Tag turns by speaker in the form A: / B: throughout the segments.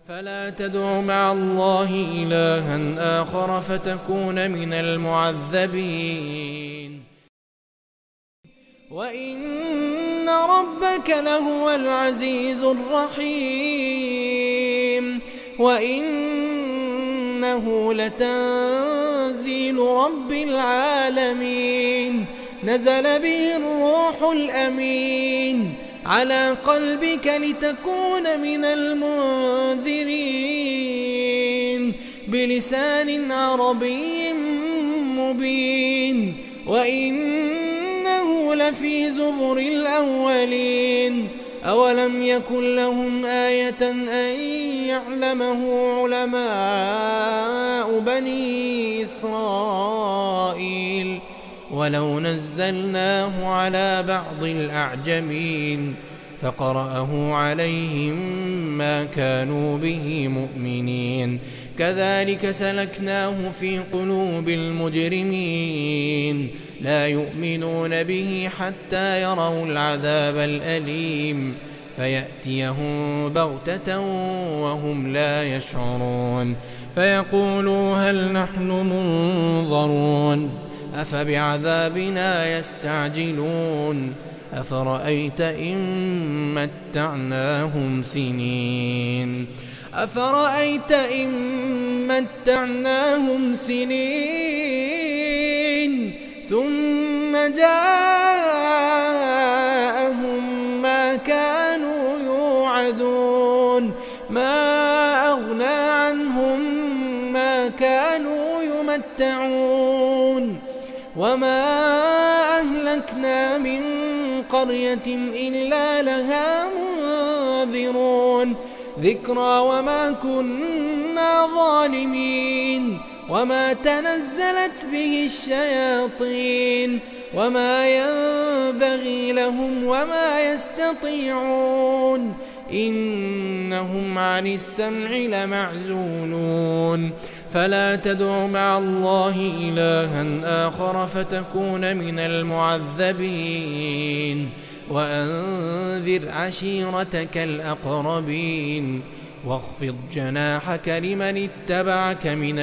A: فلا تدع مع الله إلها آخر فتكون من المعذبين. وإن ربك لهو العزيز الرحيم. وإنه لتنزيل رب العالمين. نزل به الروح الأمين على قلبك لتكون من المنذرين بلسان عربي مبين. وإنه لفي زبر الأولين. أولم يكن لهم آية أن يعلمه علماء بني إسرائيل. ولو نزلناه على بعض الأعجمين فقرأه عليهم ما كانوا به مؤمنين. كذلك سلكناه في قلوب المجرمين لا يؤمنون به حتى يروا العذاب الأليم فيأتيهم بغتة وهم لا يشعرون فيقولوا هل نحن منظرون أفبعذابنا يستعجلون أفرأيت إن متعناهم سنين ثم جاءهم ما كانوا يوعدون ما أغنى عنهم ما كانوا يمتعون وما أهلكنا من قرية إلا لها منذرون ذكرى وما كنا ظالمين وما تنزلت به الشياطين وما ينبغي لهم وما يستطيعون إنهم عن السمع لمعزولون فلا تدع مع الله إلها آخر فتكون من المعذبين وأنذر عشيرتك الأقربين واخفض جناحك لمن اتبعك من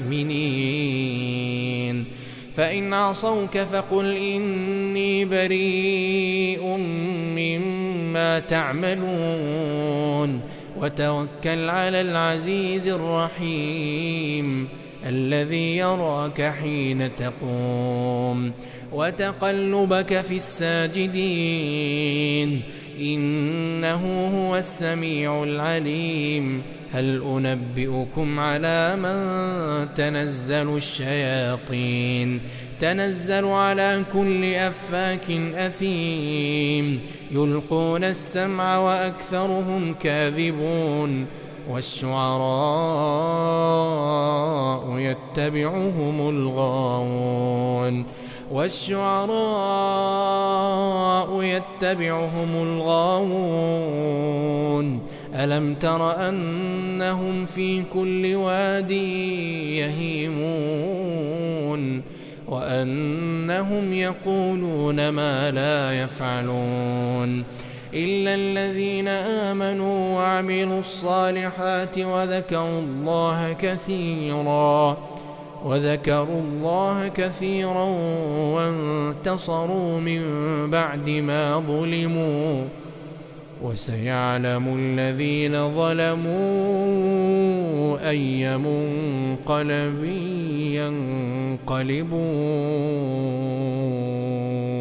A: المؤمنين فإن عصوك فقل إني بريء مما تعملون وتوكل على العزيز الرحيم الذي يراك حين تقوم وتقلبك في الساجدين إنه هو السميع العليم هل أنبئكم على من تنزل الشياطين تنزل على كل أفاك أثيم يلقون السمع وأكثرهم كاذبون والشعراء يتبعهم الغاوون ألم تر أنهم في كل واد يهيمون وأنهم يقولون ما لا يفعلون إلا الذين آمنوا وعملوا الصالحات وذكروا الله كثيرا وانتصروا من بعد ما ظلموا وسيعلم الذين ظلموا أي منقلب ينقلبون